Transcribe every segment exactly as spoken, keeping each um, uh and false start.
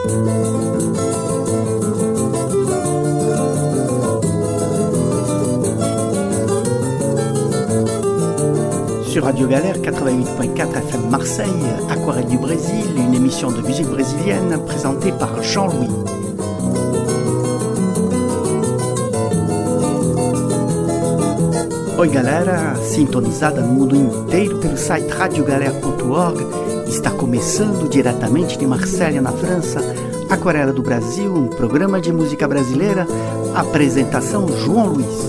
Sur Radio Galère quatre-vingt-huit point quatre F M Marseille, Aquarelle du Brésil, une émission de musique brésilienne présentée par Jean-Louis. Oi galera, sintonizada no mundo inteiro pelo site radio galera ponto org, está começando diretamente de Marselha, na França, Aquarela do Brasil, um programa de música brasileira, apresentação João Luiz.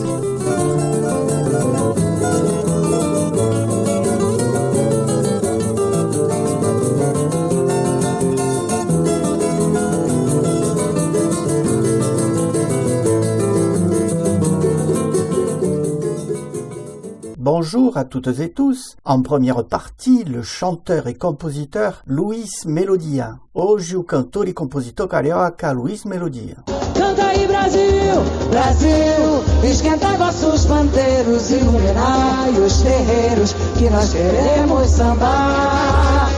Bonjour à toutes et tous. En première partie, le chanteur et compositeur Luiz Melodia. Hoje o cantor e compositor carioca Luiz Melodia. Canta aí Brasil, Brasil, esquentai vossos pandeiros, iluminai os terreiros, que nós queremos sambar.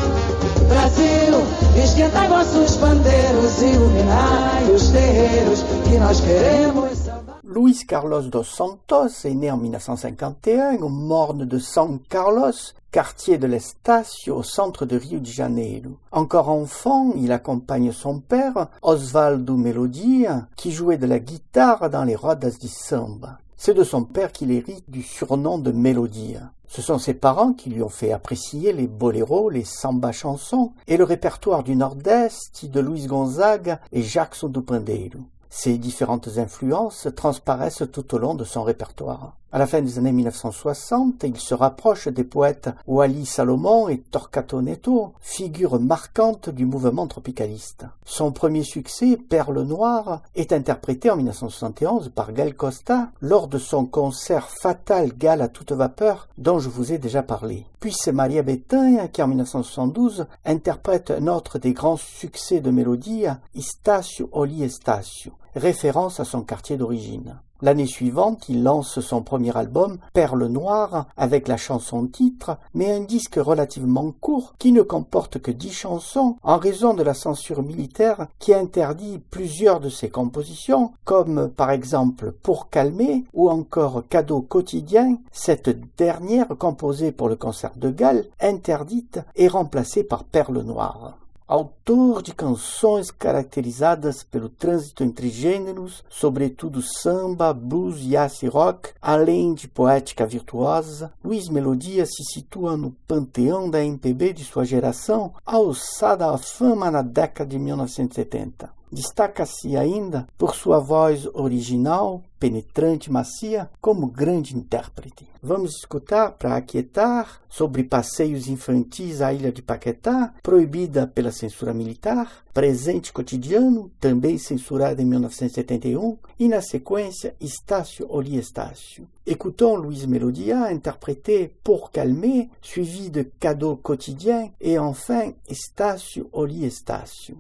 Brasil, esquentai vossos pandeiros, iluminai os terreiros, que nós queremos sambar. Luiz Carlos dos Santos est né en mille neuf cent cinquante et un au morne de São Carlos, quartier de l'Estácio, au centre de Rio de Janeiro. Encore enfant, il accompagne son père, Osvaldo Melodia, qui jouait de la guitare dans les rodas de samba. C'est de son père qu'il hérite du surnom de Melodia. Ce sont ses parents qui lui ont fait apprécier les boléros, les samba chansons et le répertoire du Nord-Est de Luiz Gonzaga et Jackson do Pandeiro. Ces différentes influences transparaissent tout au long de son répertoire. À la fin des années mille neuf cent soixante, il se rapproche des poètes Wally Salomon et Torquato Neto, figures marquantes du mouvement tropicaliste. Son premier succès, Perle Noire, est interprété en mille neuf cent soixante et onze par Gal Costa lors de son concert Fatal Gal à toute vapeur dont je vous ai déjà parlé. Puis c'est Maria Bethânia qui en mille neuf cent soixante-douze interprète un autre des grands succès de Melodia, Estácio Oli Estácio, référence à son quartier d'origine. L'année suivante, il lance son premier album, Perle Noire, avec la chanson-titre, mais un disque relativement court qui ne comporte que dix chansons en raison de la censure militaire qui interdit plusieurs de ses compositions, comme par exemple Pour calmer ou encore Cadeau quotidien, cette dernière composée pour le concert de Gall, interdite et remplacée par Perle Noire. Autor de canções caracterizadas pelo trânsito entre gêneros, sobretudo samba, blues e acid rock, além de poética virtuosa, Luiz Melodia se situa no panteão da M P B de sua geração, alçada à fama na década de mil novecentos e setenta. Destaca-se ainda por sua voz original, penetrante e macia, como grande intérprete. Vamos escutar, para aquietar, sobre passeios infantis à ilha de Paquetá, proibida pela censura militar, Presente Cotidiano, também censurada em mil novecentos e setenta e um, e na sequência Estácio Oli Estácio. Écoutons Luiz Melodia interpréter Pour calmer, suivi de Cadeau quotidien, et enfin Estácio Oli Estácio.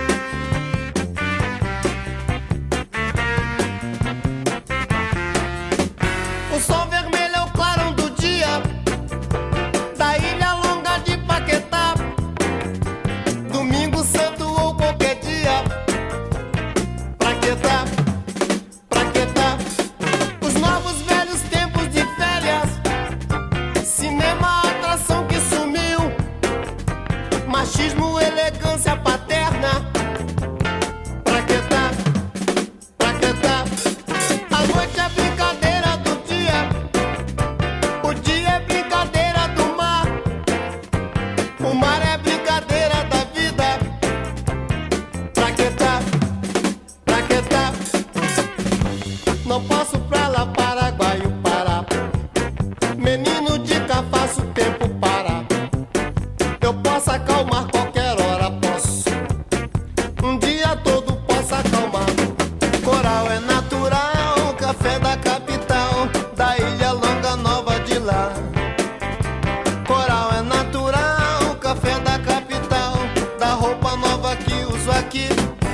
O sol vermelho é o clarão do dia da ilha longa de Paquetá. Domingo santo ou qualquer dia, Paquetá, Paquetá. Os novos velhos tempos de férias, cinema, atração que sumiu, machismo, elegância paterna. Paquetá, Paquetá. A noite é brincadeira do dia, o dia é brincadeira do mar, o mar é brincadeira da vida. Paquetá, Paquetá. Não posso pra lá, Paraguai, o Pará. Menino de cá, faço o tempo parar. Eu posso acalmar qualquer hora, posso. Um dia todo posso acalmar. Coral é natural, café da capital, da ilha longa nova de lá. Coral é natural, café da capital, da roupa nova que uso aqui.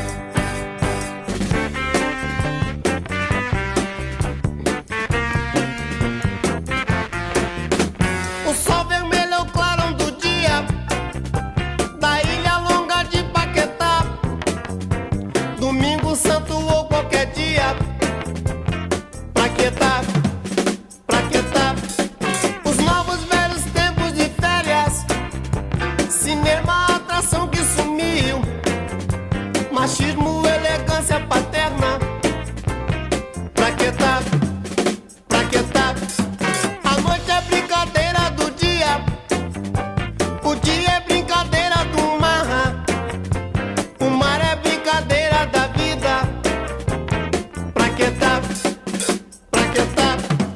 O sol vermelho é o clarão do dia da ilha longa de Paquetá. machismo, elegância paterna. Pra que tá? Pra que tá? A noite é brincadeira do dia, o dia é brincadeira do mar, o mar é brincadeira da vida. Pra que tá? Pra que tá?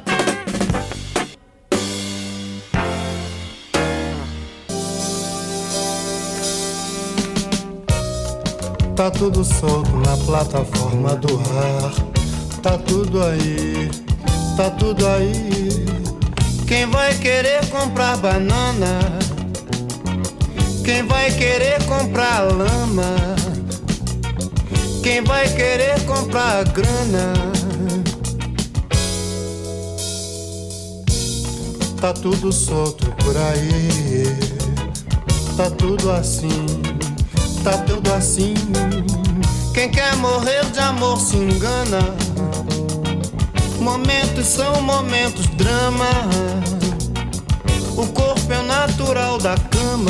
Tá tudo solto na plataforma do ar. Tá tudo aí, tá tudo aí. Quem vai querer comprar banana? Quem vai querer comprar lama? Quem vai querer comprar grana? Tá tudo solto por aí. Tá tudo assim, tá tudo assim. Quem quer morrer de amor se engana. Momentos são momentos, drama. O corpo é natural da cama.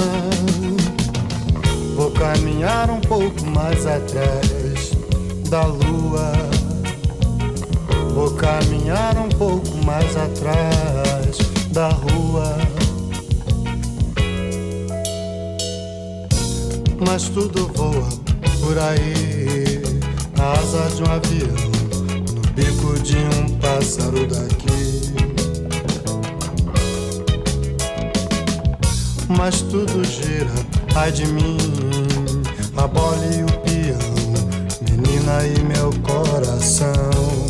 Vou caminhar um pouco mais atrás da lua. Vou caminhar um pouco mais atrás da rua. Mas tudo voa por aí, na asa de um avião, no bico de um pássaro daqui. Mas tudo gira, ai de mim, a bola e o peão, menina e meu coração.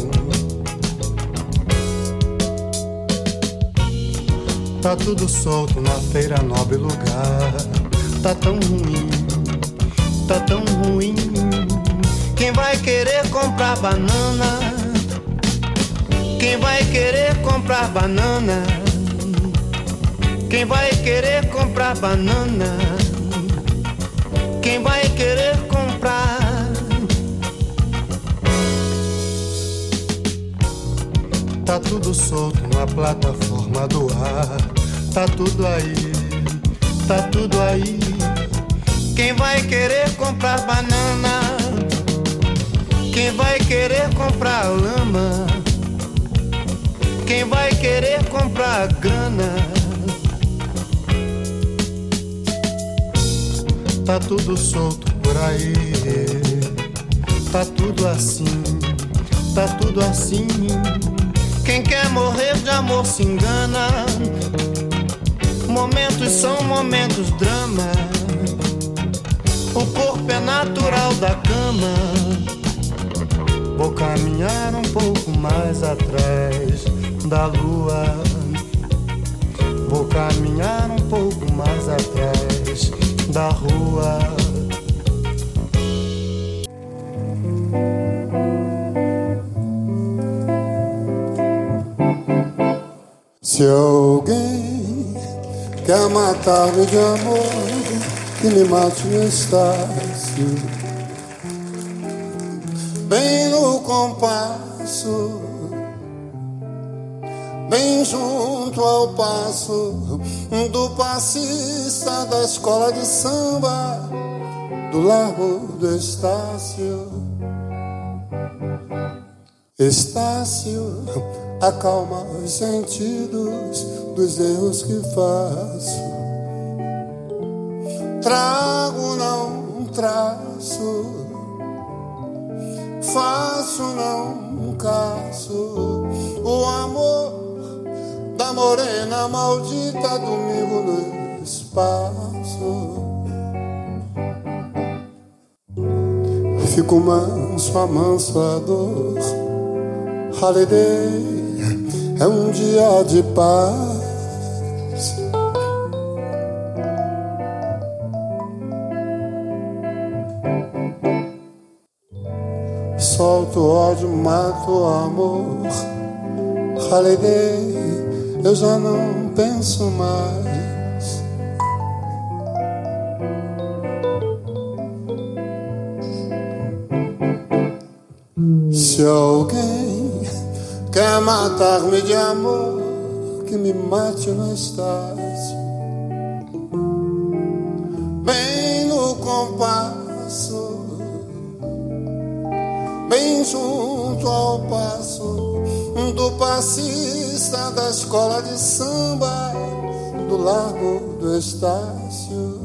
Tá tudo solto na feira, nobre lugar. Tá tão ruim, tá tão ruim. Quem vai querer comprar banana? Quem vai querer comprar banana? Quem vai querer comprar banana? Quem vai querer comprar? Tá tudo solto na plataforma do ar. Tá tudo aí, tá tudo aí. Quem vai querer comprar banana? Quem vai querer comprar lama? Quem vai querer comprar grana? Tá tudo solto por aí. Tá tudo assim, tá tudo assim. Quem quer morrer de amor se engana. Momentos são momentos, drama. O corpo é natural da cama. Vou caminhar um pouco mais atrás da lua. Vou caminhar um pouco mais atrás da rua. Se alguém quer matar-me de amor, que me mate no Estácio, bem no compasso, bem junto ao passo do passista da escola de samba do Largo do Estácio. Estácio, acalma os sentidos dos erros que faço. Trago, não traço, faço, não caço. O amor da morena maldita domingo no espaço. Fico manso, amanso a dor. Holiday é um dia de paz. Solto ódio, mato amor. Holiday, eu já não penso mais. Se alguém quer matar-me de amor, que me mate no Estácio, bem no compasso junto ao passo do passista da escola de samba do Largo do Estácio.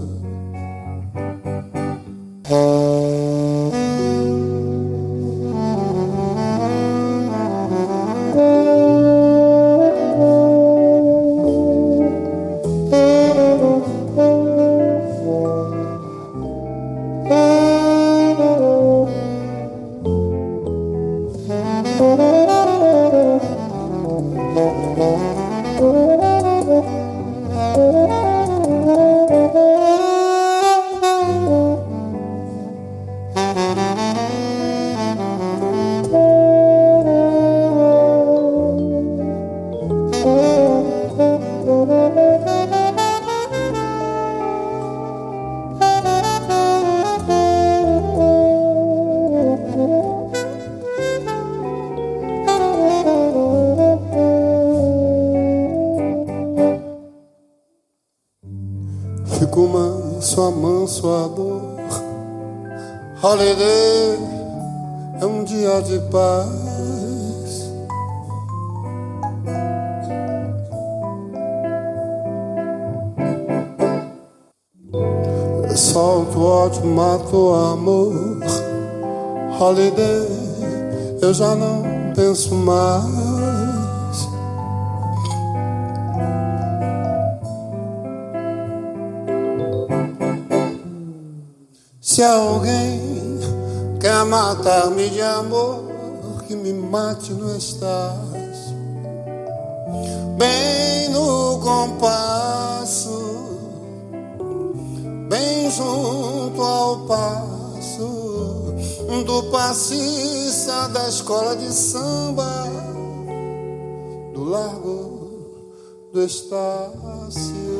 Fico manso, amanso a dor. Holiday é um dia de paz. Eu solto o ódio, mato o amor. Holiday, eu já não penso mais. Se alguém quer matar-me de amor, que me mate no estácio, bem no compasso, bem junto ao passo do passista da escola de samba do Largo do Estácio.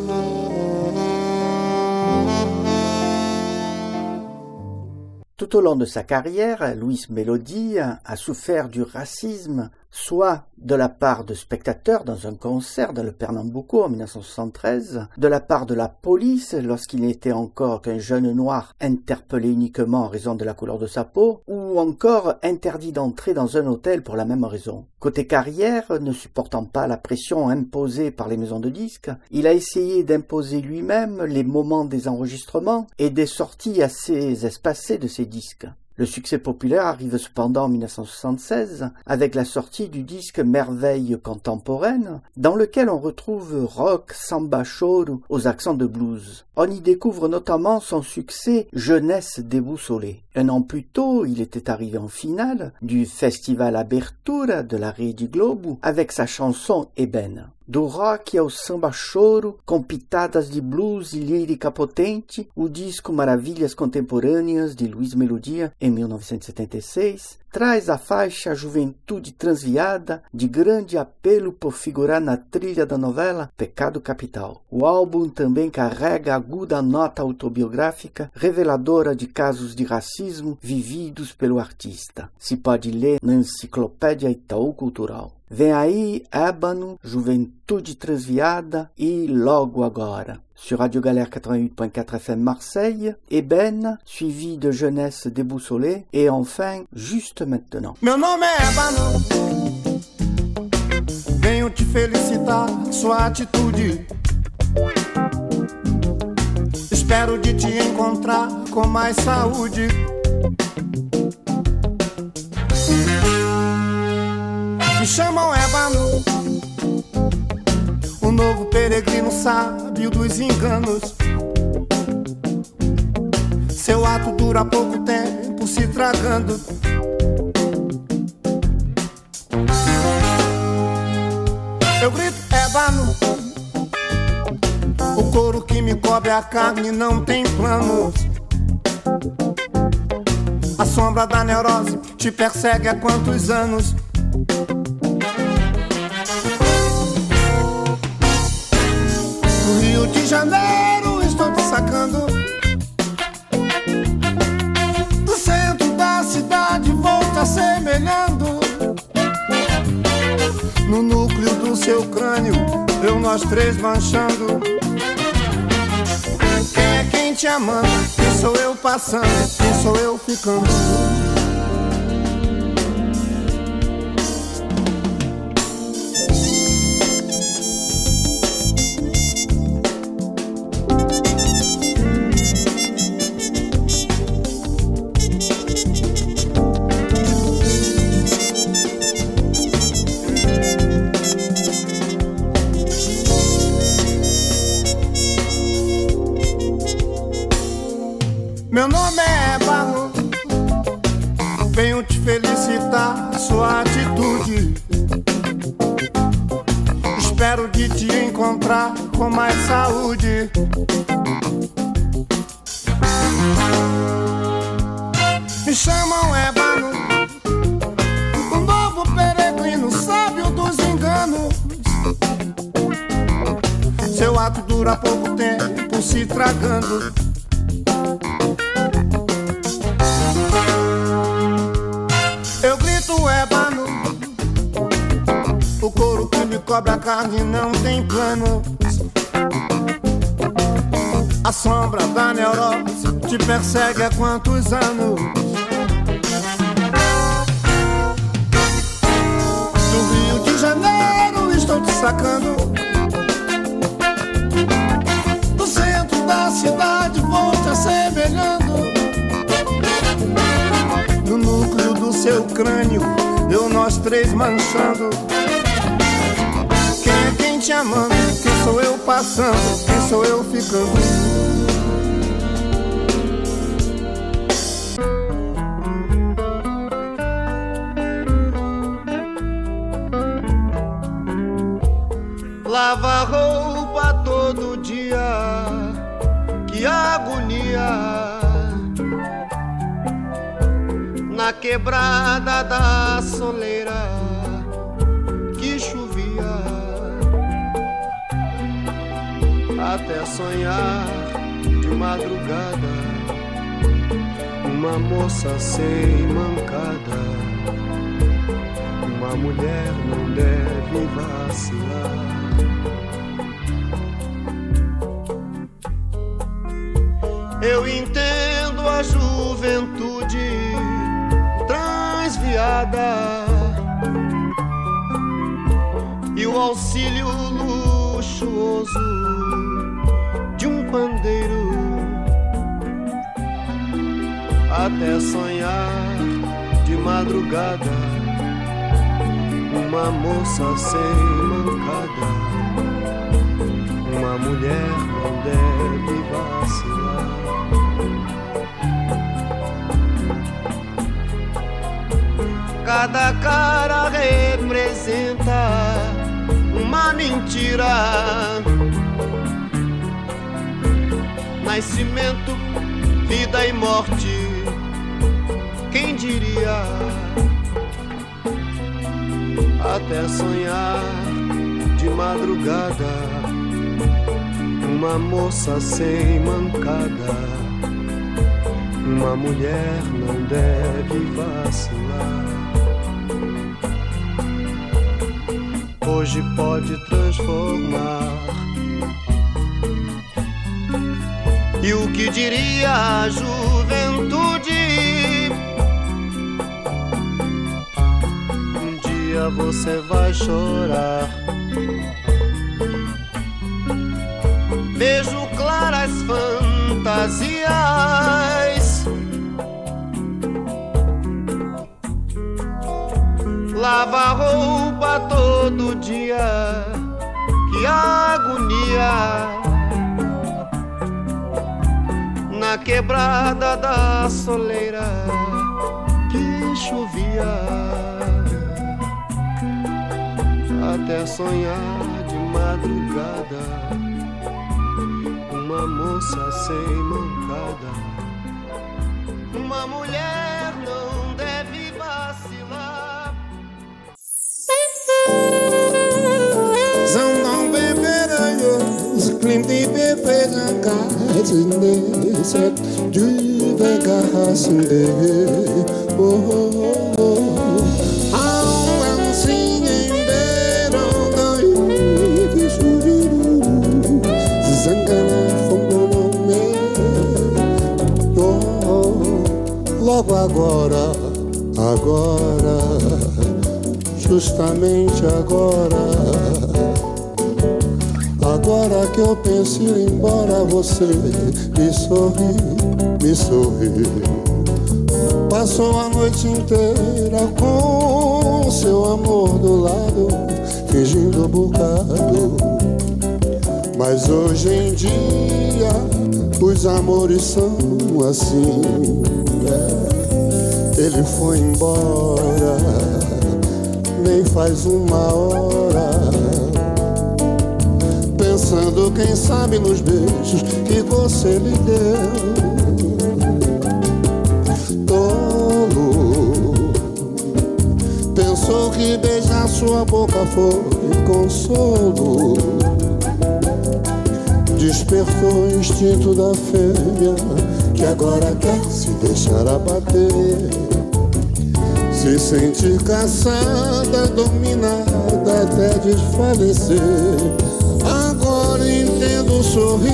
Tout au long de sa carrière, Luis Melody a souffert du racisme, soit de la part de spectateurs dans un concert dans le Pernambuco en dix-neuf cent soixante-treize, de la part de la police lorsqu'il n'était encore qu'un jeune noir interpellé uniquement en raison de la couleur de sa peau, ou encore interdit d'entrer dans un hôtel pour la même raison. Côté carrière, ne supportant pas la pression imposée par les maisons de disques, il a essayé d'imposer lui-même les moments des enregistrements et des sorties assez espacées de ses disques. Le succès populaire arrive cependant en dix-neuf cent soixante-seize avec la sortie du disque Merveille contemporaine, dans lequel on retrouve rock, samba, choro aux accents de blues. On y découvre notamment son succès Jeunesse déboussolée. Un an plus tôt, il était arrivé en finale du Festival Abertura de la Rede Globo avec sa chanson Eben. Do rock ao samba choro, com pitadas de blues e lírica potente, o disco Maravilhas Contemporâneas de Luis Melodia, em mil novecentos e setenta e seis, traz a faixa Juventude Transviada, de grande apelo por figurar na trilha da novela Pecado Capital. O álbum também carrega aguda nota autobiográfica, reveladora de casos de racismo vividos pelo artista. Se pode ler na Enciclopédia Itaú Cultural. Vem aí Ébano, Juventude Transviada e Logo Agora. Sur Radio Galère quatre-vingt-huit point quatre F M Marseille, Eben, suivi de Jeunesse déboussolée, et enfin, Juste Maintenant. Meu nome é Ébano, venho te felicitar, sua atitude. Espero de te encontrar com mais saúde. Me chamam Ébano, o novo peregrino sábio dos enganos. Seu ato dura pouco tempo se tragando. Eu grito Ébano, o couro que me cobre a carne não tem planos. A sombra da neurose te persegue há quantos anos? No Rio de Janeiro estou te sacando, do centro da cidade vou te assemelhando. No núcleo do seu crânio, eu nós três manchando. Quem é quem te amando? Quem sou eu passando? Quem sou eu ficando? venho te felicitar, sua atitude. Espero de te encontrar com mais saúde. Me chamam Ébano, o novo peregrino, sábio dos enganos. Seu ato dura pouco tempo, se tragando. Eu grito Ébano, o couro que me cobre a carne não tem planos. A sombra da neurose te persegue há quantos anos? Do Rio de Janeiro estou te sacando, do centro da cidade vou te assemelhando. No núcleo do seu crânio, eu nós três manchando. Quem é quem te amando? Quem sou eu passando? Quem sou eu ficando? Lava roupa todo dia, que agonia. Na quebrada da soleira, que chovia. Até sonhar de madrugada, uma moça sem mancada. Uma mulher não deve vacilar. Eu entendo a juventude transviada e o auxílio luxuoso de um pandeiro, até sonhar de madrugada uma moça sem mancada. Uma mulher não deve vacilar. Cada cara representa uma mentira. Nascimento, vida e morte, quem diria? Até sonhar de madrugada uma moça sem mancada. Uma mulher não deve vacilar. Hoje pode transformar. E o que diria a juventude? Um dia você vai chorar. Vejo claras fantasias. Lava roupa todo dia, que agonia. Na quebrada da soleira, que chovia. Até sonhar de madrugada uma moça sem mancada. Uma mulher não deve vacilar. São não beberanhos, klim de bebezanga, etnese, du vegasinde, oh oh oh. How I'm singing better than you, shuriru, zangana fombolome, oh. Logo agora, agora, justamente agora. Agora que eu penso ir embora, você me sorri, me sorri. Passou a noite inteira com seu amor do lado, fingindo bocado. Mas hoje em dia os amores são assim, né? Ele foi embora, nem faz uma hora, pensando quem sabe nos beijos que você lhe deu. Tolo, pensou que beijar sua boca foi consolo, despertou o instinto da fêmea que agora quer se deixar abater, se sentir caçada, dominada até desfalecer. Agora entendo o sorriso,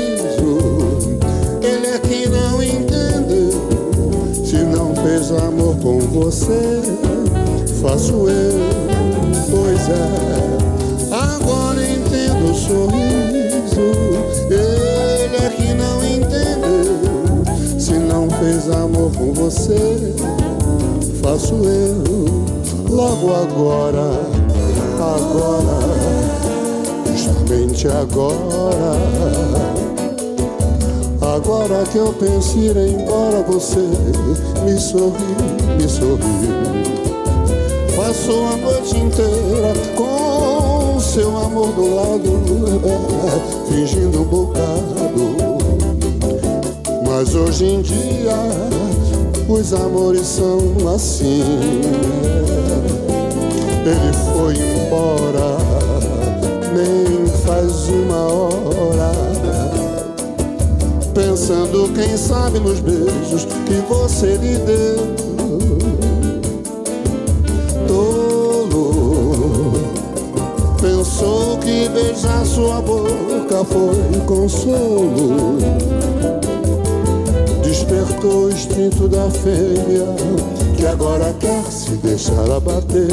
ele é que não entendeu. Se não fez amor com você, faço eu, pois é. Agora entendo o sorriso, ele é que não entendeu. Se não fez amor com você, faço eu. Logo agora, agora, justamente agora, agora que eu penso ir embora, você me sorri, me sorri. Passou a noite inteira com seu amor do lado, é, fingindo um bocado. Mas hoje em dia os amores são assim. Ele foi embora, nem faz uma hora, pensando quem sabe nos beijos que você lhe deu. Tolo, pensou que beijar sua boca foi consolo, despertou o instinto da fêmea que agora quer se deixar abater,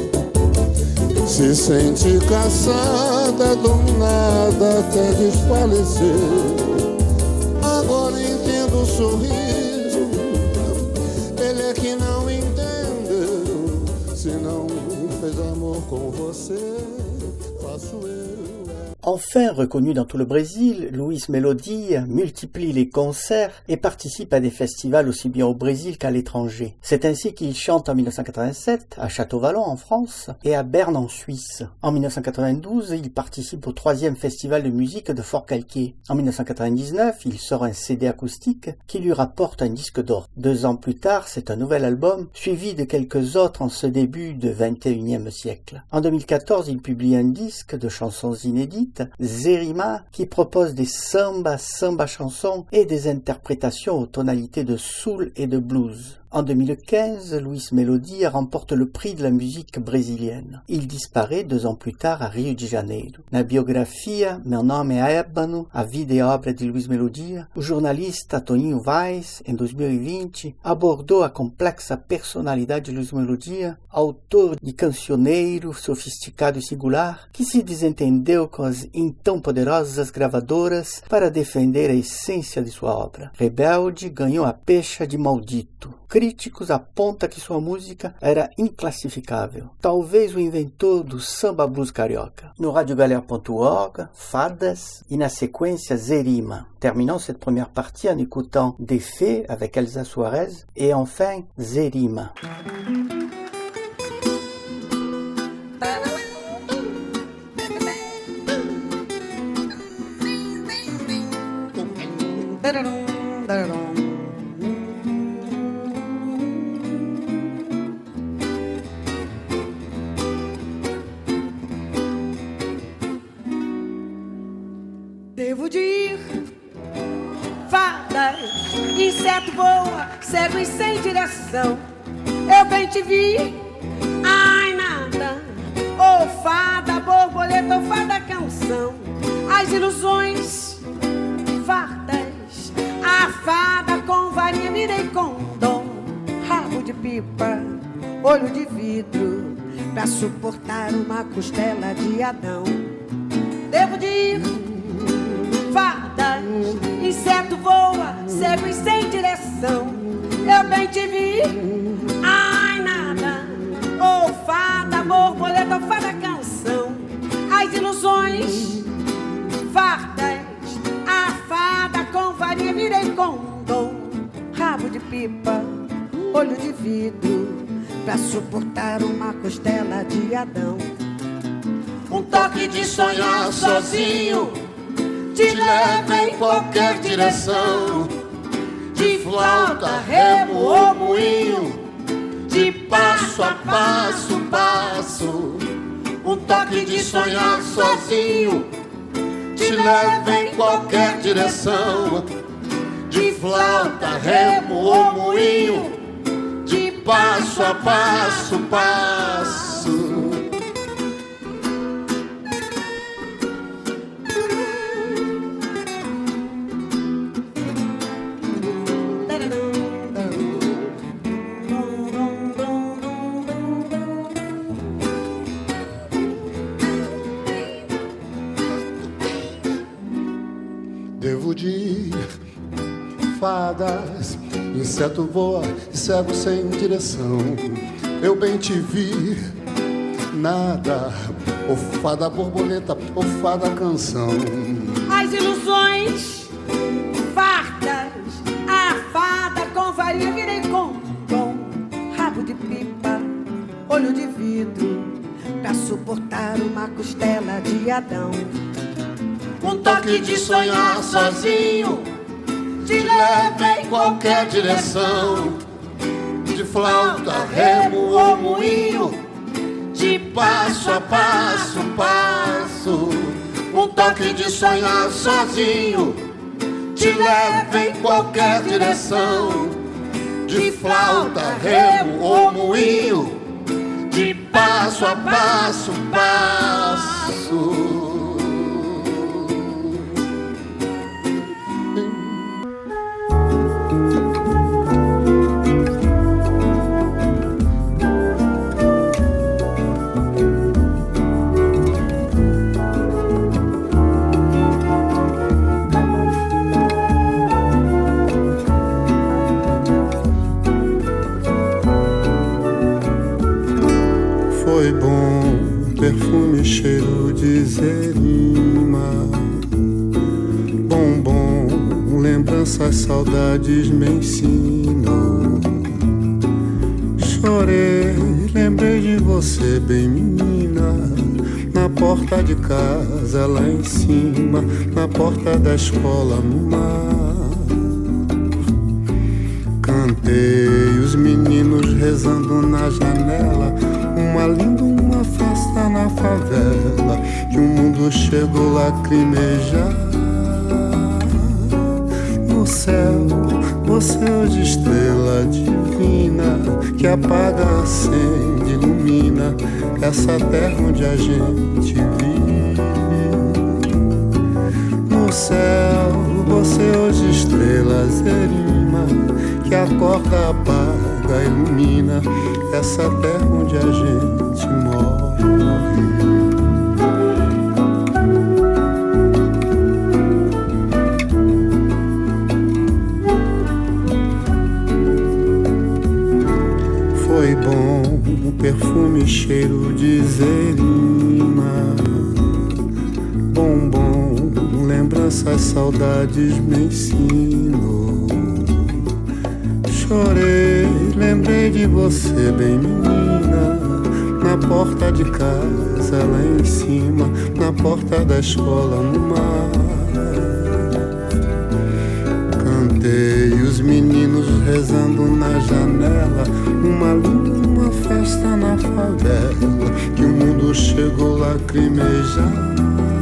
se sente caçada, dominada até desfalecer. Agora entendo o sorriso, ele é que não entendeu. Se não fez amor com você, faço eu. Enfin reconnu dans tout le Brésil, Luis Melodia multiplie les concerts et participe à des festivals aussi bien au Brésil qu'à l'étranger. C'est ainsi qu'il chante en mille neuf cent quatre-vingt-sept à Château-Vallon en France et à Berne en Suisse. En mille neuf cent quatre-vingt-douze, il participe au troisième festival de musique de Fort-Calquier. En mille neuf cent quatre-vingt-dix-neuf, il sort un C D acoustique qui lui rapporte un disque d'or. Deux ans plus tard, c'est un nouvel album, suivi de quelques autres en ce début de vingt et unième siècle. En deux mille quatorze, il publie un disque de chansons inédites, Zerima, qui propose des samba, samba chansons et des interprétations aux tonalités de soul et de blues. En deux mille quinze, Luis Melodia remporte le prix de la musique brésilienne. Il disparaît deux ans plus tard à Rio de Janeiro. Na biografia Meu Nome é Ébano, a vida e a obra de Luis Melodia, o jornalista Toninho Vaz, em dois mil e vinte, abordou a complexa personalidade de Luis Melodia, autor de cancioneiro sofisticado e singular, que se desentendeu com as então poderosas gravadoras para defender a essência de sua obra. Rebelde, ganhou a pecha de maldito. Críticos apontam que sua música era inclassificável. Talvez o inventor do samba blues carioca. No radio galère ponto org, Fadas e na sequência Zerima. Terminons cette première partie en écoutant Des Faits avec Elsa Suarez et enfin Zerima. Devo de ir, fadas, inseto voa, cego e sem direção. Eu bem te vi, ai nada, ô fada, borboleta, ô fada canção. As ilusões, fardas, a fada com varinha virei condom. Rabo de pipa, olho de vidro, pra suportar uma costela de Adão. Devo de ir, fadas, inseto voa, cego e sem direção. Eu bem te vi, ai nada, ô fada, borboleta, fada canção. As ilusões, fardas, a fada com varinha virei condom. Rabo de pipa, olho de vidro, pra suportar uma costela de Adão. Um toque de sonhar sozinho te leva em qualquer direção. De flauta, remo ou moinho, de passo a passo, passo. Um toque de sonhar sozinho te leva em qualquer direção. De flauta, remo ou moinho, de passo a passo, passo. Devo de fadas, inseto voa, cego sem direção. Eu bem te vi, nada, ou fada borboleta, ou fada canção. As ilusões fartas, a fada com varinha virei com com rabo de pipa, olho de vidro, pra suportar uma costela de Adão. Um toque de sonhar sozinho te leva em qualquer direção. De flauta, remo ou moinho, de passo a passo, passo. Um toque de sonhar sozinho te leva em qualquer direção. De flauta, remo ou moinho, de passo a passo, passo. Foi bom, perfume, cheiro de zerima. Bom, bom, lembranças, saudades me ensinam. Chorei, lembrei de você, bem menina. Na porta de casa, lá em cima, na porta da escola, no mar. Cantei, os meninos rezando na janela. Uma linda, uma festa na favela, que o mundo chegou lacrimejar. No céu, você hoje estrela divina, que apaga, acende, ilumina essa terra onde a gente vive. No céu, você hoje estrela zerima, que acorda, apaga, ilumina essa terra onde a gente morre. Foi bom o perfume, cheiro de zerima. Bom, bom, lembranças, saudades me ensinou. Chorei, lembrei de você, bem menina. Na porta de casa, lá em cima, na porta da escola, no mar. Cantei, os meninos rezando na janela. Uma linda, uma festa na favela, que o mundo chegou lacrimejar.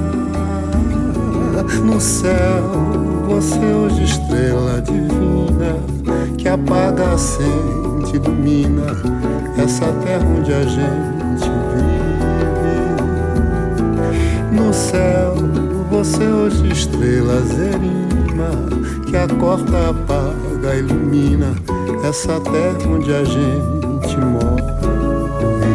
No céu, você hoje estrela divina, que apaga, acende, ilumina essa terra onde a gente vive. No céu, você hoje estrela zerima, que acorda, apaga, ilumina essa terra onde a gente morre.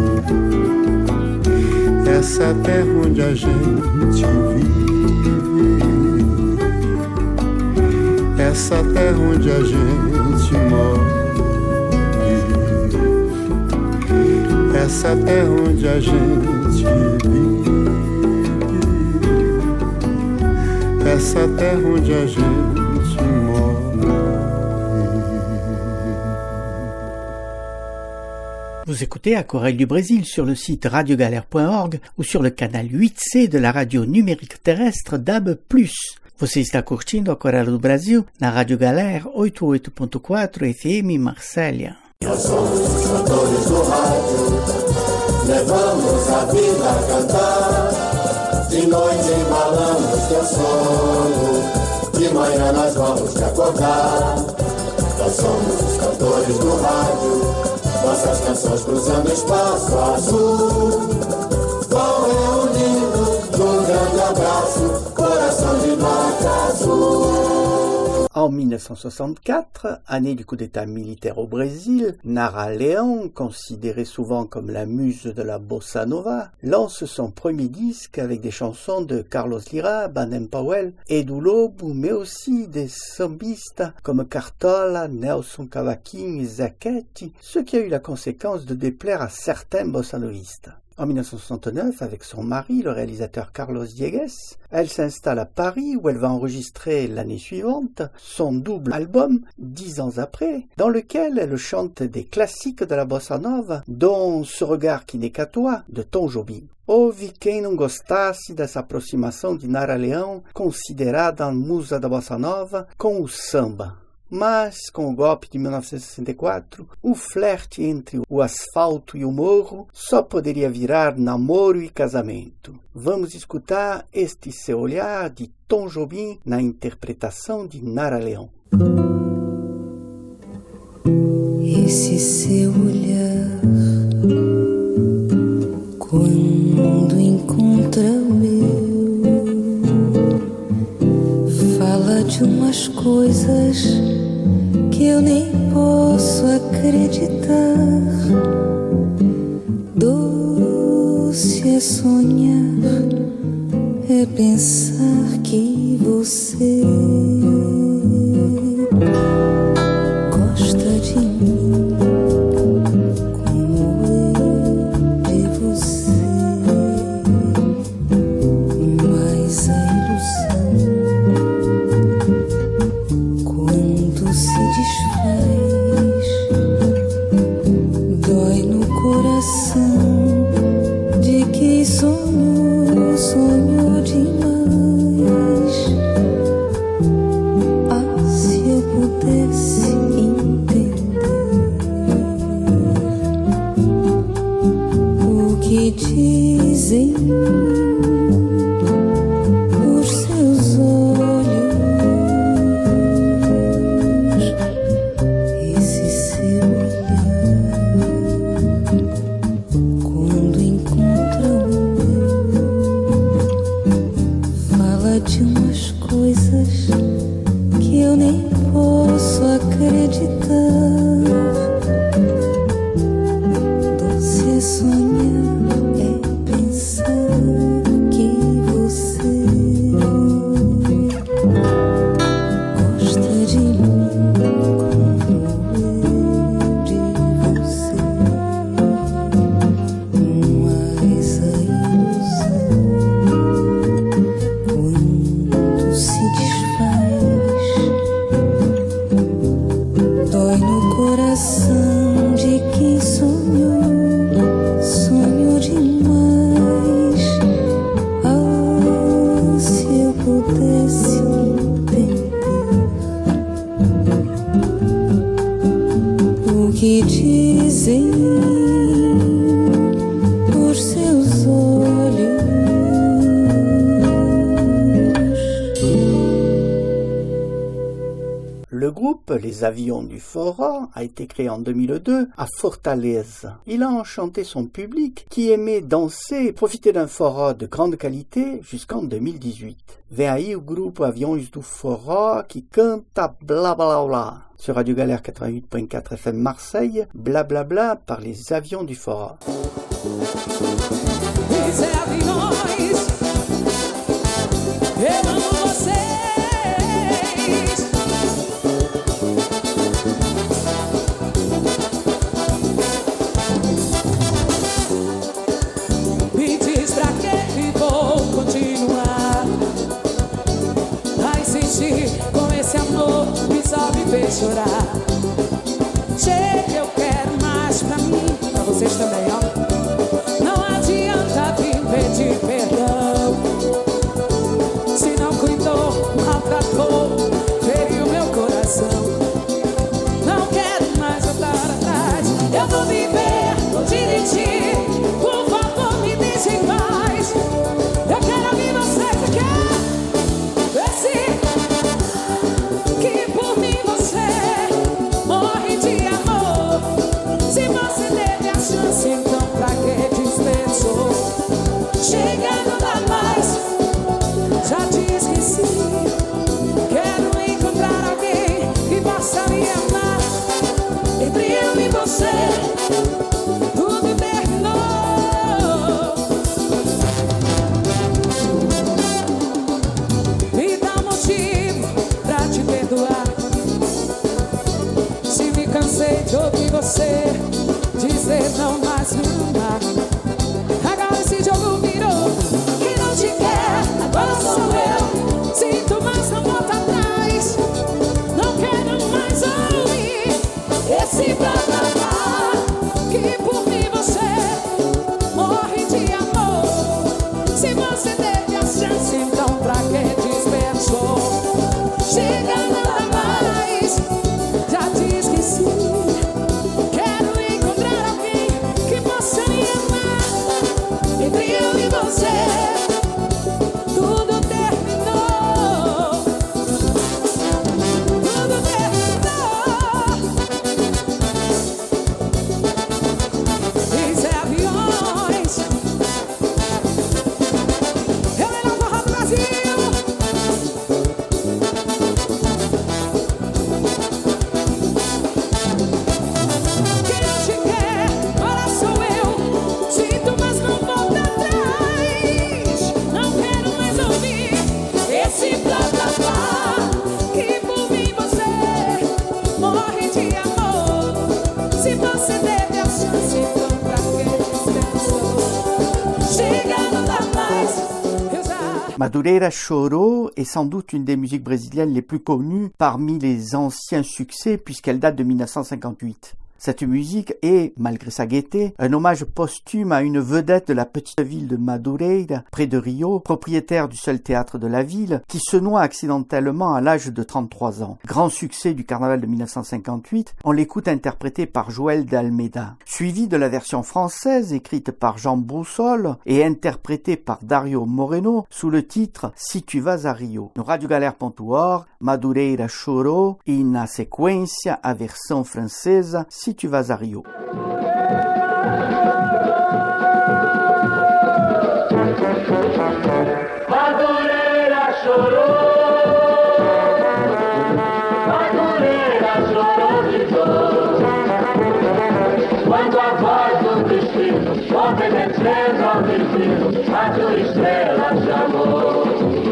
Essa terra onde a gente vive. Essa terra onde a gente morre. Essa terra onde a gente vive. Essa terra onde a gente morre. Vous écoutez Aquarelle du Brésil sur le site radio galère point org ou sur le canal huit C de la radio numérique terrestre D A B plus. Você está curtindo Aquarela do Brasil na Rádio Galera oitenta e oito ponto quatro F M Marsella. Nós somos os cantores do rádio, levamos a vida a cantar. De noite embalamos teu sono, de manhã nós vamos te acordar. Nós somos os cantores do rádio, nossas canções cruzando espaço azul. Vão reunindo num grande abraço, coração de nota azul. En mille neuf cent soixante-quatre, année du coup d'État militaire au Brésil, Nara Leão, considérée souvent comme la muse de la bossa nova, lance son premier disque avec des chansons de Carlos Lyra, Baden Powell, Edu Lobo, mais aussi des sambistas comme Cartola, Nelson Cavaquinho et Zacchetti, ce qui a eu la conséquence de déplaire à certains bossanovistes. En mille neuf cent soixante-neuf, avec son mari, le réalisateur Carlos Diegues, elle s'installe à Paris où elle va enregistrer l'année suivante son double album, dix ans après, dans lequel elle chante des classiques de la bossa nova, dont Ce regard qui n'est qu'à toi, de Tom Jobim. Houve quem não gostasse dessa aproximação de Nara Leão, considerada a musa da bossa nova, com o samba. Mas, com o golpe de mil novecentos e sessenta e quatro, o flerte entre o asfalto e o morro só poderia virar namoro e casamento. Vamos escutar este seu olhar de Tom Jobim na interpretação de Nara Leão. Esse seu olhar, quando encontra o meu, fala de umas coisas que eu nem posso acreditar. Doce é sonhar, é pensar que você gosta de mim como eu de você. Mas a ilusão, quando se desfaz, dói no coração de que sonhou, sonhou demais. Ah, se eu pudesse entender o que dizem os seus olhos, esse seu olhar, quando encontra o meu, fala de umas coisas que eu nem posso acreditar. Doce é sonhar, é pensar que você gosta de mim como eu de você. Mas a ilusão, quando se desfaz, dói no coração de quem sonhou, sonhou demais. Ah, se eu pudesse entender o que dizem os seus olhos. Le groupe Les Avions du Forró a été créé en deux mille deux à Fortaleza. Il a enchanté son public qui aimait danser et profiter d'un forró de grande qualité jusqu'en deux mille dix-huit. Vem aí o grupo Aviões do Forró qui canta Bla Bla Bla. Sur Radio Galère quatre-vingt-huit point quatre F M Marseille, Bla Bla Bla par Les Avions du Forró. Os aviões, eu amo vocês. Me diz pra que vou continuar a insistir com esse amor que só me fez chorar. Chega, eu quero mais pra mim, pra você Eu vou viver longe de ti. Por favor, me deixe em paz. Eu quero ouvir você, você quer? Esse que por mim você morre de amor. Se você teve a chance, então pra que dispensou? Chega, não dá mais, já te esqueci. Quero encontrar alguém que possa me amar. Entre eu e você, tudo terminou. Me dá um motivo pra te perdoar. Se me cansei de ouvir você dizer não mais me amar. Agora esse jogo virou e não te quer, agora sou eu. Sinto, mas não volta atrás. Não quero mais ouvir esse blá blá blá. Que por mim você morre de amor. Se você teve a chance, então pra que dispensou? Chega, não dá mais, já te esqueci. Quero encontrar alguém que possa me amar. Entre eu e você, tudo terminou. Tudo terminou. Fiz aviões. Helena Forró do Brasil. Quem não te quer, agora sou eu. Sinto, mas não volta atrás. Não quero mais ouvir esse blá blá blá. Que por mim você morre de amor. Se você teve a chance, então pra que dispensou? Chega, não dá mais, eu já... Madureira Chorou est sans doute une des musiques brésiliennes les plus connues parmi les anciens succès puisqu'elle date de mille neuf cent cinquante-huit. Cette musique est, malgré sa gaieté, un hommage posthume à une vedette de la petite ville de Madureira, près de Rio, propriétaire du seul théâtre de la ville, qui se noie accidentellement à l'âge de trente-trois ans. Grand succès du carnaval de mille neuf cent cinquante-huit, on l'écoute interprétée par Joël d'Almeida. Suivi de la version française écrite par Jean Broussol et interprétée par Dario Moreno sous le titre Si tu vas à Rio. No Radio Galère ponto org, Madureira Chorou e na sequência a versão francesa Si tu vas à Rio. Madureira chorou, Madureira chorou de dor. Quando a voz do destino, obedecendo ao destino, a tua estrela chamou.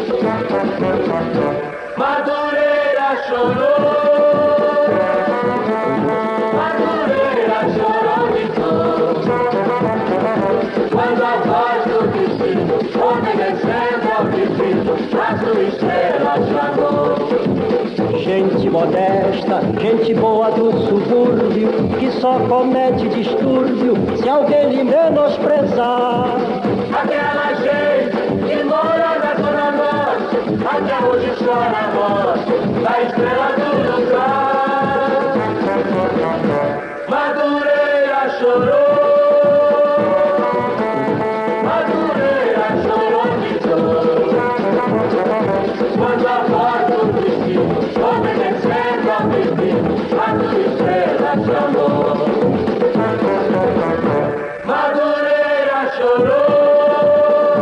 Madureira chorou. Quando a voz do destino, obedecendo ao destino, a sua estrela chamou. Gente modesta, gente boa do subúrbio, que só comete distúrbio se alguém lhe menosprezar. Aquela gente que mora na zona norte, até hoje chora a morte da estrela do lugar. Madureira chorou. Quando a voz do destino, obedecendo ao destino, a tua estrela chamou. Madureira chorou,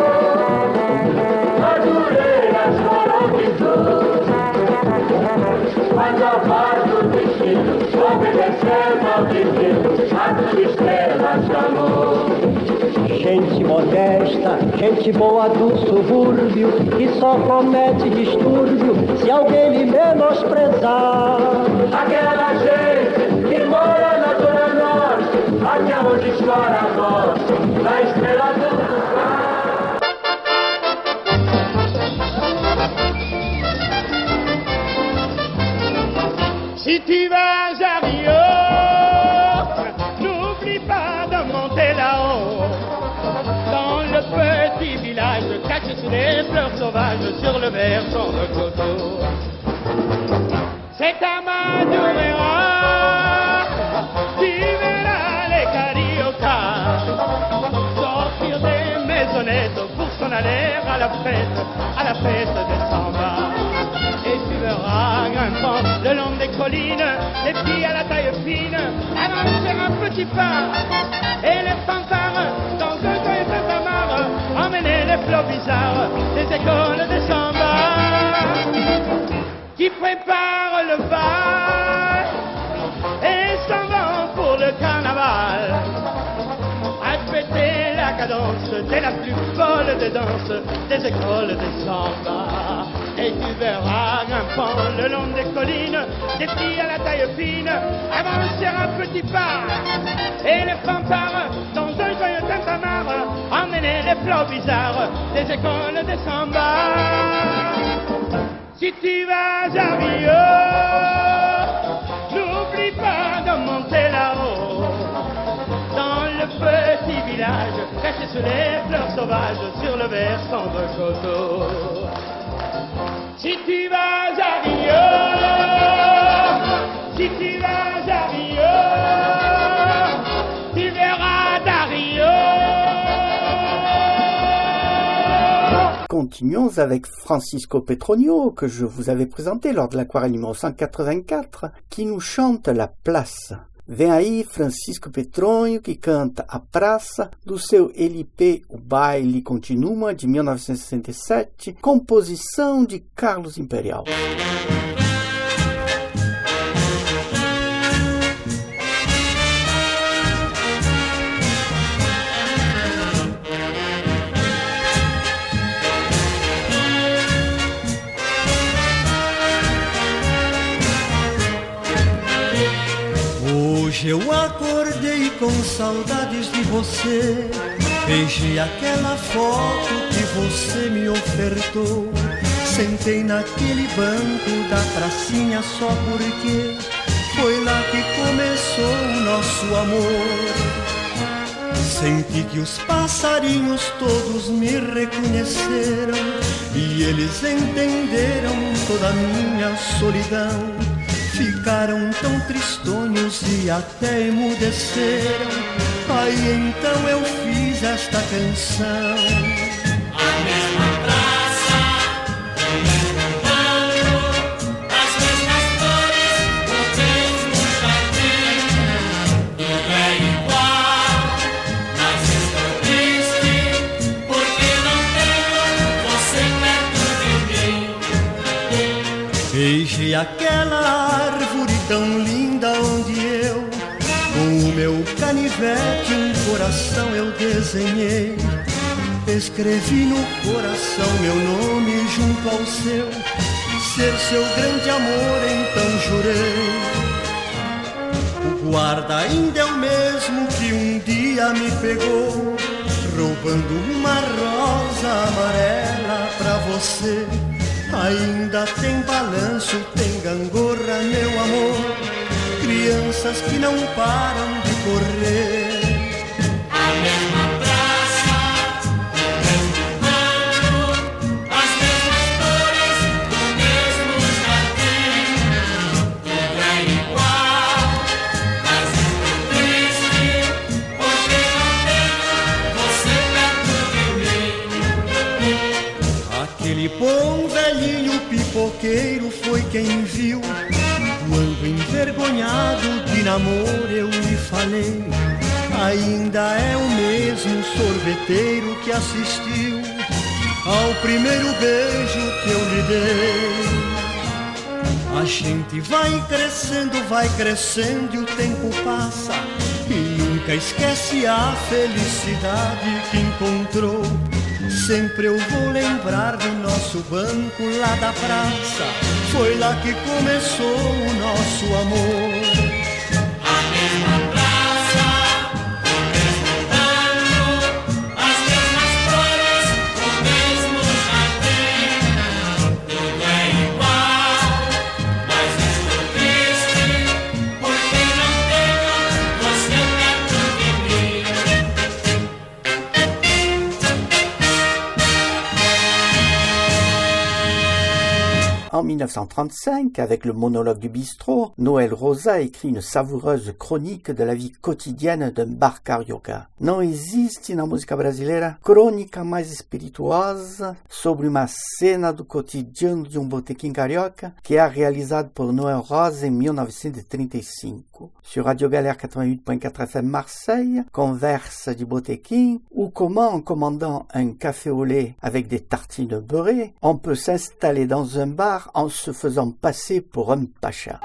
Madureira chorou de dor. Quando a voz do destino, obedecendo ao destino, a tua estrela chamou. Gente modesta, gente boa do subúrbio, que só comete distúrbio se alguém lhe menosprezar. Aquela gente que mora na zona norte, até onde chora a morte da estrela do lugar. Si tu vas à Rio, n'oublie pas de monter là-haut. Dans le petit village caché sous les fleurs sauvages sur le versant de coteau. C'est à Madureira, tu verras la fête, à la fête de samba. Et tu verras grimpant le long des collines, les filles à la taille fine avancer un petit pas. Et les fanfares dans un coin de tamar emmener les flots bizarres des écoles de samba qui préparent le bal et s'en vont pour le carnaval. Répéter la cadence de la plus folle des danses des écoles de samba. Et tu verras grimpant le long des collines des filles à la taille fine avancer un petit pas. Et les fanfares dans un joyeux tintamarre emmener les flots bizarres des écoles de samba. Si tu vas à Rio, n'oublie pas de monter là-haut. Dans le petit village, caché sous les fleurs sauvages sur le versant de coteau. Si tu vas à Rio, si tu vas à Rio, tu verras Dario. Continuons avec Francisco Petronio, que je vous avais présenté lors de l'aquarelle numéro cent quatre-vingt-quatre, qui nous chante La Place. Vem aí Francisco Petronio, que canta A Praça, do seu L P O Baile Continua, de mil novecentos e sessenta e sete, composição de Carlos Imperial. Hoje eu acordei com saudades de você. Vejo aquela foto que você me ofertou. Sentei naquele banco da pracinha só porque foi lá que começou o nosso amor. Senti que os passarinhos todos me reconheceram e eles entenderam toda a minha solidão. Ficaram tão tristonhos e até emudeceram. Aí então eu fiz esta canção. A mesma praça, o mesmo banco, as mesmas flores, o mesmo jardim. Tudo é igual, mas estou triste porque não tenho você perto de mim. Veja aquela árvore tão linda onde eu, com o meu canivete, um coração eu desenhei. Escrevi no coração meu nome junto ao seu, ser seu grande amor, então jurei. O guarda ainda é o mesmo que um dia me pegou, roubando uma rosa amarela pra você. Ainda tem balanço, tem gangorra, meu amor, crianças que não param de correr. A mesma praça, o mesmo banco, as mesmas flores, o mesmo jardim. Tudo é igual, mas estou triste porque não tenho você perto de mim. Aquele bom velhinho pipoqueiro foi quem viu, quando envergonhado de namoro eu lhe falei. Ainda é o mesmo sorveteiro que assistiu ao primeiro beijo que eu lhe dei. A gente vai crescendo, vai crescendo e o tempo passa e nunca esquece a felicidade que encontrou. Sempre eu vou lembrar do nosso banco lá da praça. Foi lá que começou o nosso amor. A mesma praça, o mesmo banco, as mesmas flores, o mesmo jardim. Tudo é igual, mas estou triste porque não tenho você perto de mim. En mille neuf cent trente-cinq, avec le monologue du bistrot, Noël Rosa écrit une savoureuse chronique de la vie quotidienne d'un bar carioca. Não existe na música brasileira crônica mais espirituosa sobre uma cena do cotidiano de um botequim carioca que a réalisada por Noël Rosa em mille neuf cent trente-cinq. Sur Radio Galère quatre-vingt-huit point quatre F M Marseille, converse de botequim, ou comment en commandant un café au lait avec des tartines beurrées, on peut s'installer dans un bar en se faisant passer pour un pacha.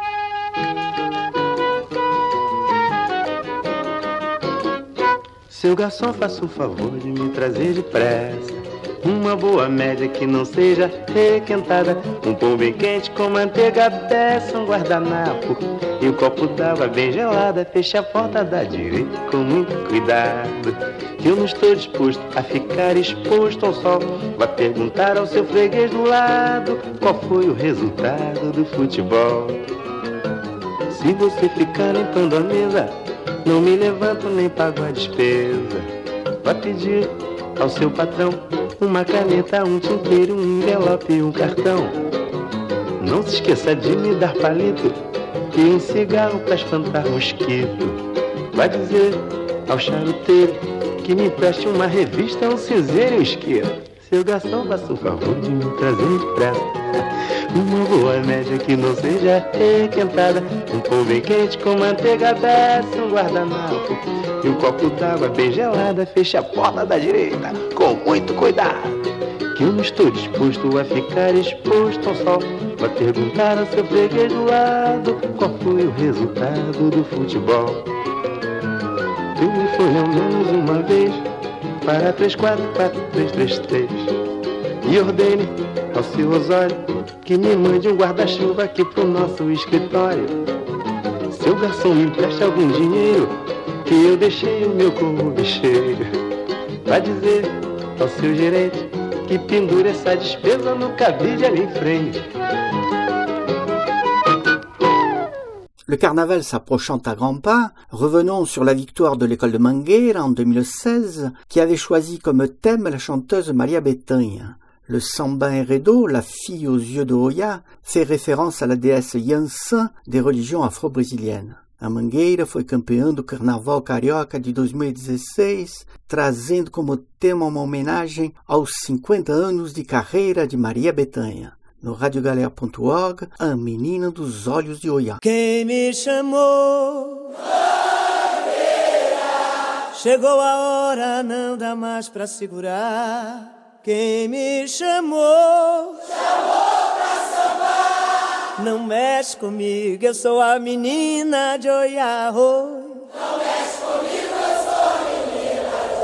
Seu garçom, faça o favor de me trazer depressa uma boa média que não seja requentada, um pão bem quente com manteiga beça, um guardanapo e um copo d'água bem gelada. Feche a porta da direita com muito cuidado, que eu não estou disposto a ficar exposto ao sol. Vai perguntar ao seu freguês do lado qual foi o resultado do futebol. Se você ficar limpando a mesa, não me levanto nem pago a despesa. Vai pedir ao seu patrão uma caneta, um tinteiro, um envelope e um cartão. Não se esqueça de me dar palito e um cigarro pra espantar mosquito. Vai dizer ao charuteiro que me empreste uma revista, um cinzeiro e um isqueiro. Seu garçom, faça o favor de me trazer depressa uma boa média que não seja requentada, um pão bem quente com manteiga beça, um guardanapo e um copo d'água bem gelada. Feche a porta da direita com muito cuidado, que eu não estou disposto a ficar exposto ao sol. Vai perguntar ao seu freguês do lado qual foi o resultado do futebol. Telefone ao menos uma vez para três quatro quatro três três três e ordene ao seu Osório que me mande um guarda-chuva aqui pro nosso escritório. Seu garçom, me empreste algum dinheiro, que eu deixei o meu clube cheio. Vai dizer ao seu gerente que pendure essa despesa no cabide ali em frente. Le carnaval s'approchant à grands pas, revenons sur la victoire de l'école de Mangueira en deux mille seize, qui avait choisi comme thème la chanteuse Maria Bethânia. Le samba enredo, la fille aux yeux de Oya, fait référence à la déesse Yansan des religions afro-brésiliennes. A Mangueira foi campeã do Carnaval Carioca de dois mil e dezesseis, trazendo como tema uma homenagem aos cinquenta anos de carreira de Maria Bethânia. No radiogalera ponto org, a menina dos olhos de Oiá. Quem me chamou? Mangueira. Chegou a hora, não dá mais pra segurar. Quem me chamou? Chamou pra sambar. Não mexe comigo, eu sou a menina de Oiá. Não mexe comigo, eu sou a menina de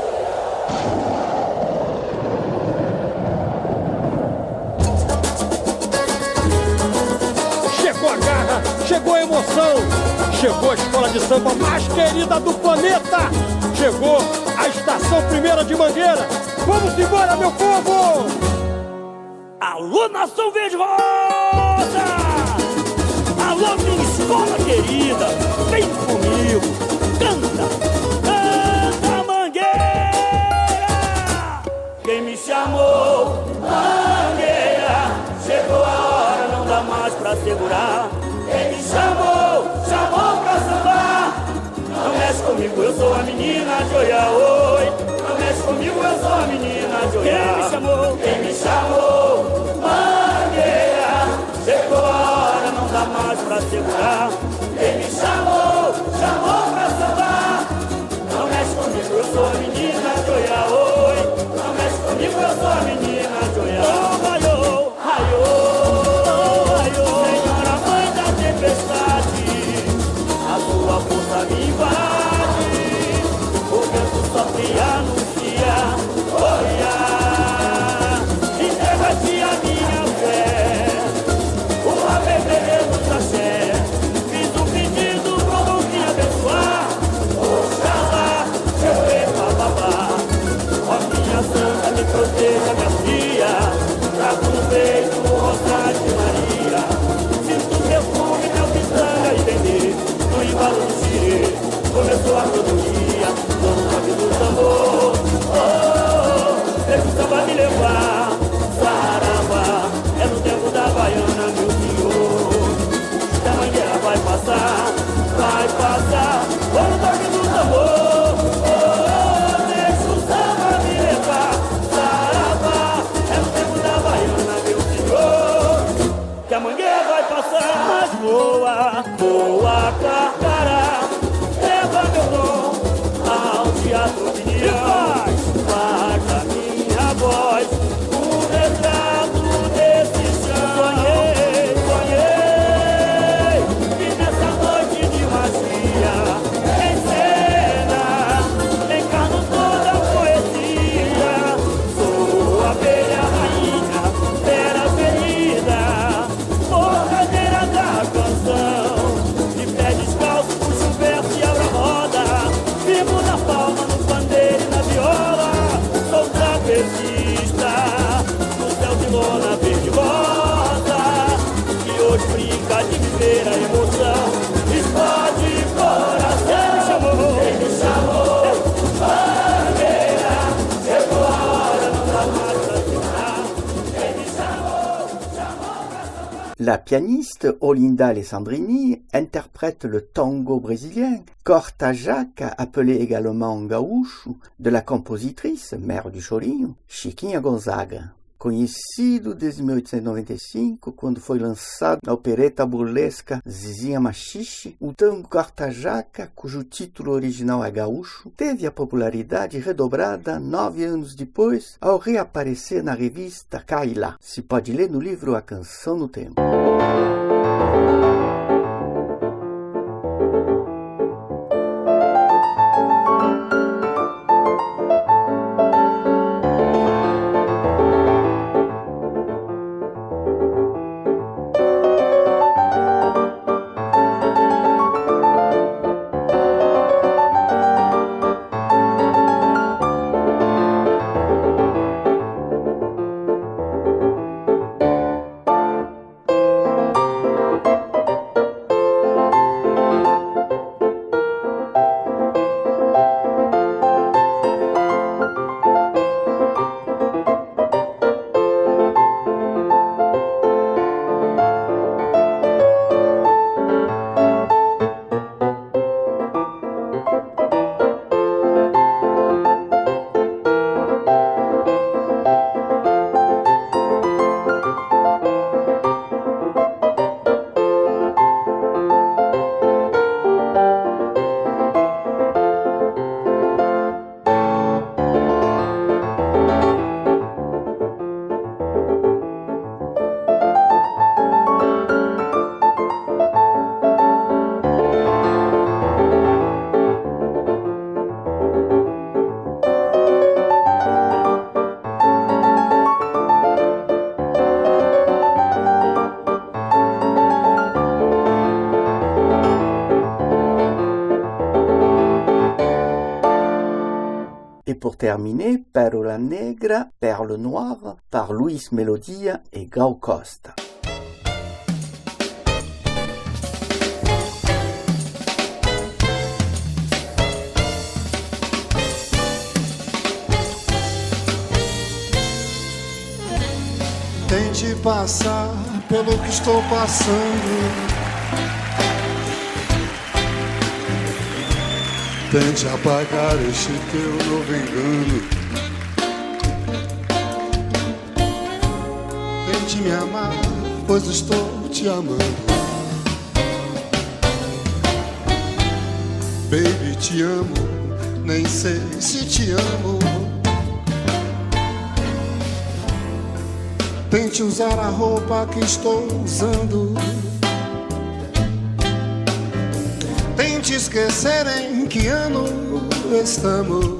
Oiá. Chegou a garra, chegou a emoção, chegou a escola de samba mais querida do planeta. Chegou a estação primeira de Mangueira. Vamos embora, meu povo! Alô, nação verde rosa! Alô, minha escola querida! Vem comigo! Canta! Canta, Mangueira! Quem me chamou? Mangueira! Chegou a hora, não dá mais pra segurar. Quem me chamou? Chamou pra sambar! Não mexe comigo, eu sou a menina de Oiá, oi! Não mexe comigo, eu sou a menina de Oiá. Quem me chamou? Quem me chamou? Mangueira. Chegou a hora, não dá mais pra segurar. Quem me chamou? Chamou pra sambar. Não mexe comigo, eu sou a menina de Oiá, oi. Não mexe comigo, eu sou a menina de Oiá. Oh, raiô, raiô, oh, raiô. Senhora mãe da tempestade, a sua força me invade. O vento só te anuncia, Oiá. Entrega-te a minha fé, o A B B do axé. remo na palma, no pandeiro e na viola. Sou um trapezista no céu de lona verde rosa, que hoje brinca de viver a emoção. Explode coração. Quem me chamou? Quem me chamou? Bandeira, chegou a hora, não dá mais pra segurar. Quem me chamou? Chamou pra... La pianiste Olinda Alessandrini interprète le tango brésilien Corta Jaca, appelé également gaúcho, de la compositrice, mère du chorinho, Chiquinha Gonzaga. Conhecido desde mil oitocentos e noventa e cinco, quando foi lançado na opereta burlesca Zizinha Machixe, o tango Corta Jaca, cujo título original é gaúcho, teve a popularidade redobrada nove anos depois, ao reaparecer na revista Kaila. Se pode ler no livro A Canção no Tempo. Et pour terminer, Pérola Negra, Perle Noire, par Luis Melodia et Gal Costa. Tente passar pelo que estou passando. Tente apagar este teu novo engano. Tente me amar, pois estou te amando. Baby, te amo, nem sei se te amo. Tente usar a roupa que estou usando. Tente esquecer em que ano estamos.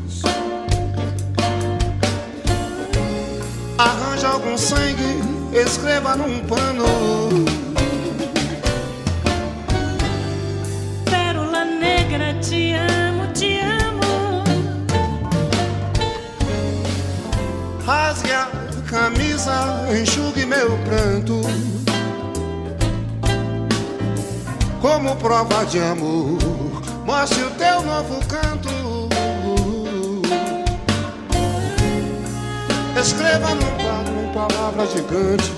Arranje algum sangue, escreva num pano. Pérola negra, te amo, te amo. Rasgue a camisa, enxugue meu pranto. Como prova de amor, mostre o teu novo canto. Escreva num quadro palavras gigantes.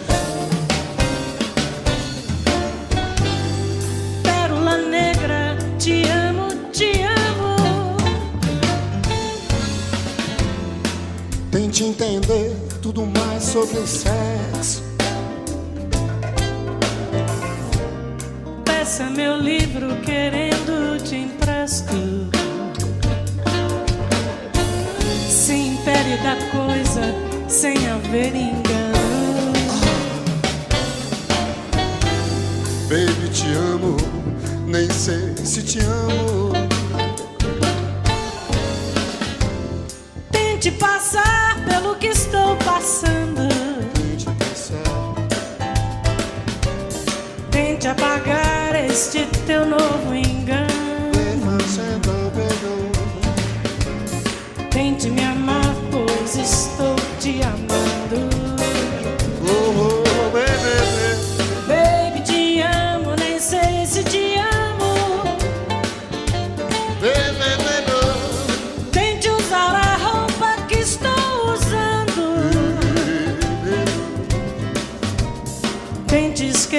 Pérola negra, te amo, te amo. Tente entender tudo mais sobre o sexo. Peça meu livro, querendo te empresto. Se impere da coisa, sem haver engano. Baby, te amo, nem sei se te amo. Tente passar pelo que estou passando. Tente passar. Tente apagar este teu novo engano. Fazendo perdão.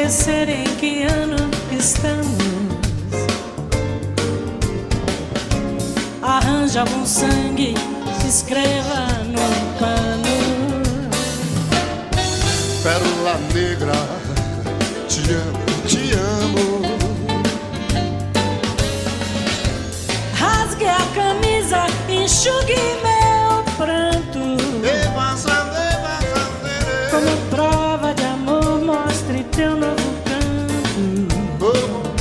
esquecer em que ano estamos. Arranja algum sangue, escreva no pano. Pérola negra, te amo, te amo. Rasgue a camisa, enxugue meu pranto. Como prova de amor, mostre teu novo canto.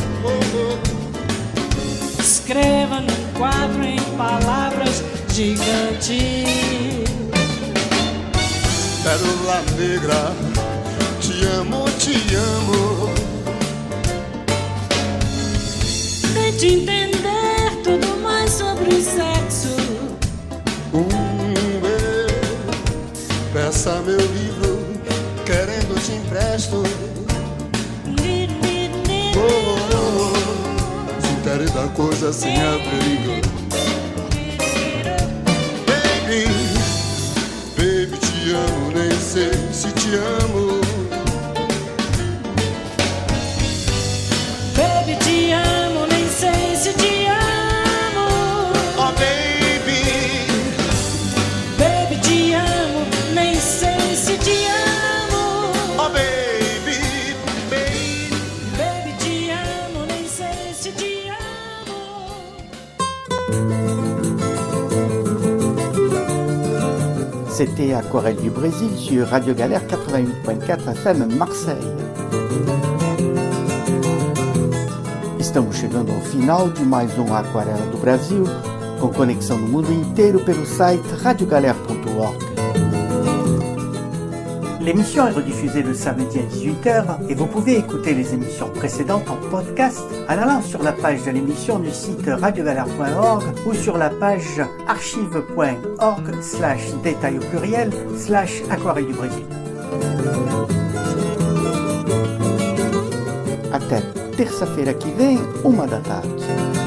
Escreva num quadro em palavras gigantes. Pérola negra, te amo, te amo. Tente entender tudo mais sobre o sexo. Um beijo, peça meu livro, querendo te empresto. Oh, oh, oh. Desintere da coisa sem abrigo. Baby, baby, te amo, nem sei se te amo. Baby, te amo, nem sei se te amo. Oh, baby, baby, te amo, nem sei se te amo. Oh, baby, baby, baby, te amo, nem sei se te amo. C'était Aquarelle du Brésil sur Radio Galère quatre-vingt-huit point quatre F M Marseille. Estamos chegando ao final de mais um Aquarela do Brasil, com conexão no mundo inteiro pelo site radio galère point org. L'émission est rediffusée le samedi à dix-huit heures et vous pouvez écouter les émissions précédentes en podcast en allant sur la page de l'émission du site radio galère point org ou sur la page archive point org slash détail au pluriel slash Aquarelle du Brésil. Até terça-feira que vem, uma da tarde.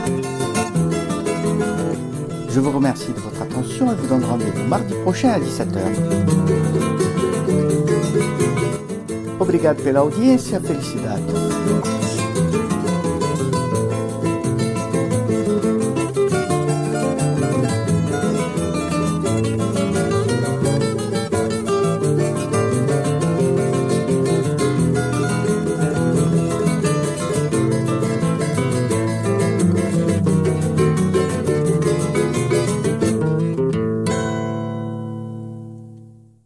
Je vous remercie de votre attention et vous donne rendez-vous mardi prochain à dix-sept heures. Obrigado pela audiência, felicidades.